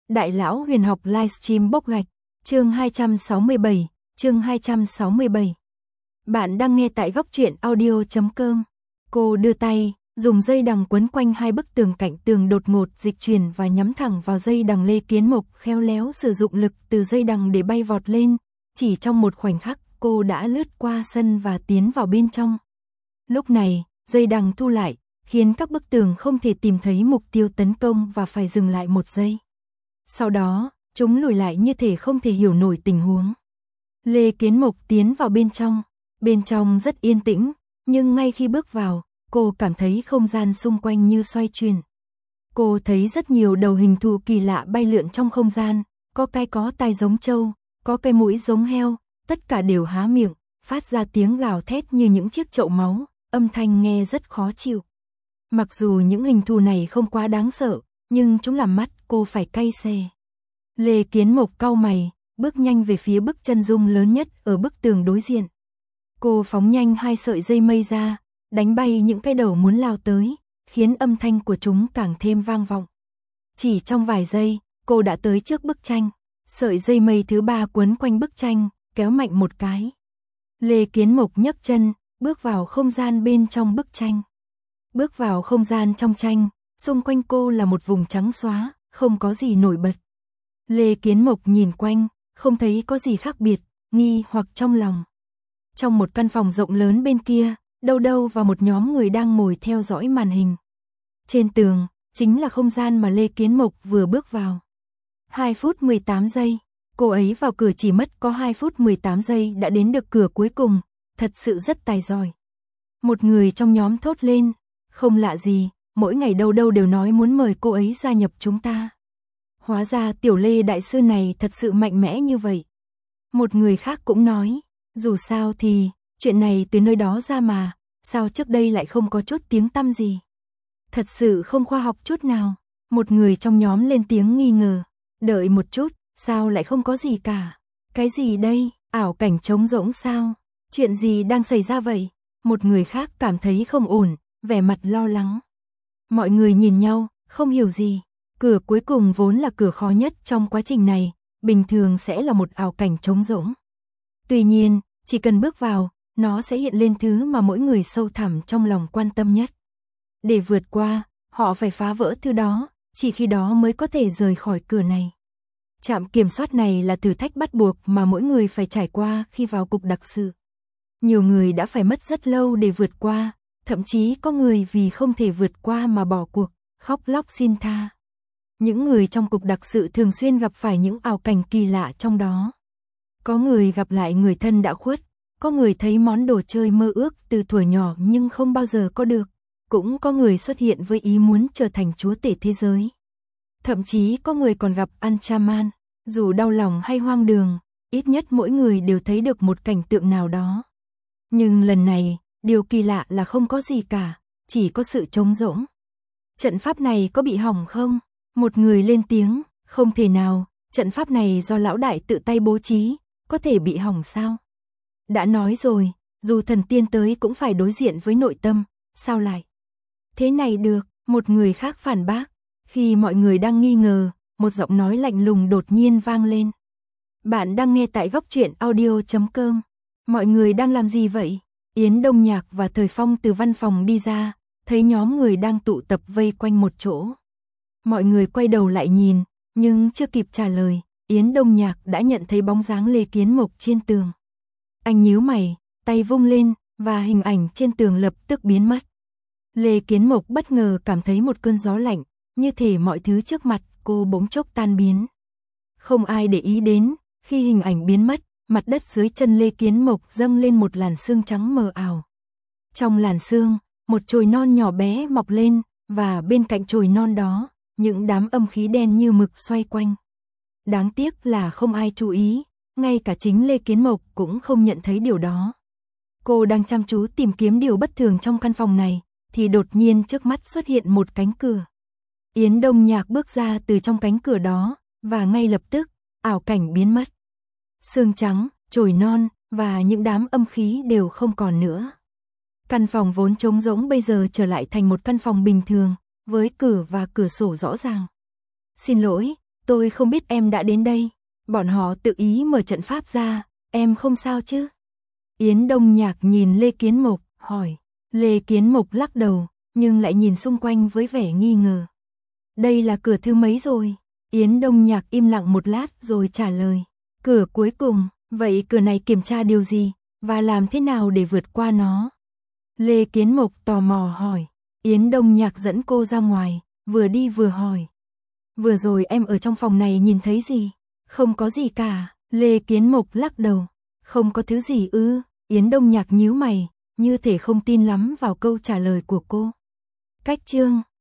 Đại lão huyền học livestream bốc gạch, chương 267, chương 267. Bạn đang nghe tại góc truyện audio.com. Cô đưa tay, dùng dây đằng quấn quanh hai bức tường cạnh tường đột ngột dịch chuyển và nhắm thẳng vào dây đằng. Lê Kiến Mộc khéo léo sử dụng lực từ dây đằng để bay vọt lên, chỉ trong một khoảnh khắc cô đã lướt qua sân và tiến vào bên trong. Lúc này, dây đằng thu lại, khiến các bức tường không thể tìm thấy mục tiêu tấn công và phải dừng lại một giây. Sau đó, chúng lùi lại như thể không thể hiểu nổi tình huống. Lê Kiến Mộc tiến vào bên trong rất yên tĩnh, nhưng ngay khi bước vào, cô cảm thấy không gian xung quanh như xoay chuyển. Cô thấy rất nhiều đầu hình thù kỳ lạ bay lượn trong không gian, có cái có tai giống trâu, có cái mũi giống heo, tất cả đều há miệng, phát ra tiếng gào thét như những chiếc chậu máu, âm thanh nghe rất khó chịu. Mặc dù những hình thù này không quá đáng sợ, nhưng chúng làm mắt cô phải cay xè. Lê Kiến Mộc cau mày, bước nhanh về phía bức chân dung lớn nhất ở bức tường đối diện. Cô phóng nhanh hai sợi dây mây ra, đánh bay những cái đầu muốn lao tới, khiến âm thanh của chúng càng thêm vang vọng. Chỉ trong vài giây, cô đã tới trước bức tranh. Sợi dây mây thứ ba quấn quanh bức tranh, kéo mạnh một cái. Lê Kiến Mộc nhấc chân, bước vào không gian bên trong bức tranh. Bước vào không gian trong tranh, xung quanh cô là một vùng trắng xóa, không có gì nổi bật. Lê Kiến Mộc nhìn quanh, không thấy có gì khác biệt, nghi hoặc trong lòng. Trong một căn phòng rộng lớn bên kia, đâu và một nhóm người đang ngồi theo dõi màn hình. Trên tường, chính là không gian mà Lê Kiến Mộc vừa bước vào. 2 phút 18 giây, cô ấy vào cửa chỉ mất có 2 phút 18 giây đã đến được cửa cuối cùng, thật sự rất tài giỏi. Một người trong nhóm thốt lên, không lạ gì, mỗi ngày đâu đều nói muốn mời cô ấy gia nhập chúng ta. Hóa ra tiểu Lê đại sư này thật sự mạnh mẽ như vậy. Một người khác cũng nói, dù sao thì, chuyện này từ nơi đó ra mà, sao trước đây lại không có chút tiếng tăm gì. Thật sự không khoa học chút nào. Một người trong nhóm lên tiếng nghi ngờ, đợi một chút, sao lại không có gì cả. Cái gì đây, ảo cảnh trống rỗng sao? Chuyện gì đang xảy ra vậy? Một người khác cảm thấy không ổn, vẻ mặt lo lắng. Mọi người nhìn nhau, không hiểu gì. Cửa cuối cùng vốn là cửa khó nhất trong quá trình này, bình thường sẽ là một ảo cảnh trống rỗng. Tuy nhiên, chỉ cần bước vào, nó sẽ hiện lên thứ mà mỗi người sâu thẳm trong lòng quan tâm nhất. Để vượt qua, họ phải phá vỡ thứ đó, chỉ khi đó mới có thể rời khỏi cửa này. Trạm kiểm soát này là thử thách bắt buộc mà mỗi người phải trải qua khi vào cục đặc sự. Nhiều người đã phải mất rất lâu để vượt qua, thậm chí có người vì không thể vượt qua mà bỏ cuộc, khóc lóc xin tha. Những người trong cục đặc sự thường xuyên gặp phải những ảo cảnh kỳ lạ trong đó. Có người gặp lại người thân đã khuất, có người thấy món đồ chơi mơ ước từ thuở nhỏ nhưng không bao giờ có được, cũng có người xuất hiện với ý muốn trở thành chúa tể thế giới. Thậm chí có người còn gặp Anchaman, dù đau lòng hay hoang đường, ít nhất mỗi người đều thấy được một cảnh tượng nào đó. Nhưng lần này, điều kỳ lạ là không có gì cả, chỉ có sự trống rỗng. Trận pháp này có bị hỏng không? Một người lên tiếng, không thể nào, trận pháp này do lão đại tự tay bố trí, có thể bị hỏng sao? Đã nói rồi, dù thần tiên tới cũng phải đối diện với nội tâm, sao lại? Thế này được, một người khác phản bác. Khi mọi người đang nghi ngờ, một giọng nói lạnh lùng đột nhiên vang lên. Bạn đang nghe tại góc truyện audio.com. Mọi người đang làm gì vậy? Yến Đông Nhạc và Thời Phong từ văn phòng đi ra, thấy nhóm người đang tụ tập vây quanh một chỗ. Mọi người quay đầu lại nhìn, nhưng chưa kịp trả lời, Yến Đông Nhạc đã nhận thấy bóng dáng Lê Kiến Mộc trên tường. Anh nhíu mày, tay vung lên, và hình ảnh trên tường lập tức biến mất. Lê Kiến Mộc bất ngờ cảm thấy một cơn gió lạnh, như thể mọi thứ trước mặt cô bỗng chốc tan biến. Không ai để ý đến, khi hình ảnh biến mất, mặt đất dưới chân Lê Kiến Mộc dâng lên một làn sương trắng mờ ảo. Trong làn sương, một chồi non nhỏ bé mọc lên, và bên cạnh chồi non đó, những đám âm khí đen như mực xoay quanh. Đáng tiếc là không ai chú ý, ngay cả chính Lê Kiến Mộc cũng không nhận thấy điều đó. Cô đang chăm chú tìm kiếm điều bất thường trong căn phòng này, thì đột nhiên trước mắt xuất hiện một cánh cửa. Yến Đông Nhạc bước ra từ trong cánh cửa đó, và ngay lập tức, ảo cảnh biến mất. Sương trắng, chồi non, và những đám âm khí đều không còn nữa. Căn phòng vốn trống rỗng bây giờ trở lại thành một căn phòng bình thường, với cửa và cửa sổ rõ ràng. Xin lỗi, tôi không biết em đã đến đây. Bọn họ tự ý mở trận pháp ra, em không sao chứ? Yến Đông Nhạc nhìn Lê Kiến Mộc, hỏi. Lê Kiến Mộc lắc đầu, nhưng lại nhìn xung quanh với vẻ nghi ngờ. Đây là cửa thứ mấy rồi? Yến Đông Nhạc im lặng một lát rồi trả lời. Cửa cuối cùng, vậy cửa này kiểm tra điều gì, và làm thế nào để vượt qua nó? Lê Kiến Mộc tò mò hỏi. Yến Đông Nhạc dẫn cô ra ngoài, vừa đi vừa hỏi. Vừa rồi em ở trong phòng này nhìn thấy gì? Không có gì cả. Lê Kiến Mộc lắc đầu. Không có thứ gì ư? Yến Đông Nhạc nhíu mày, như thể không tin lắm vào câu trả lời của cô. Cách chương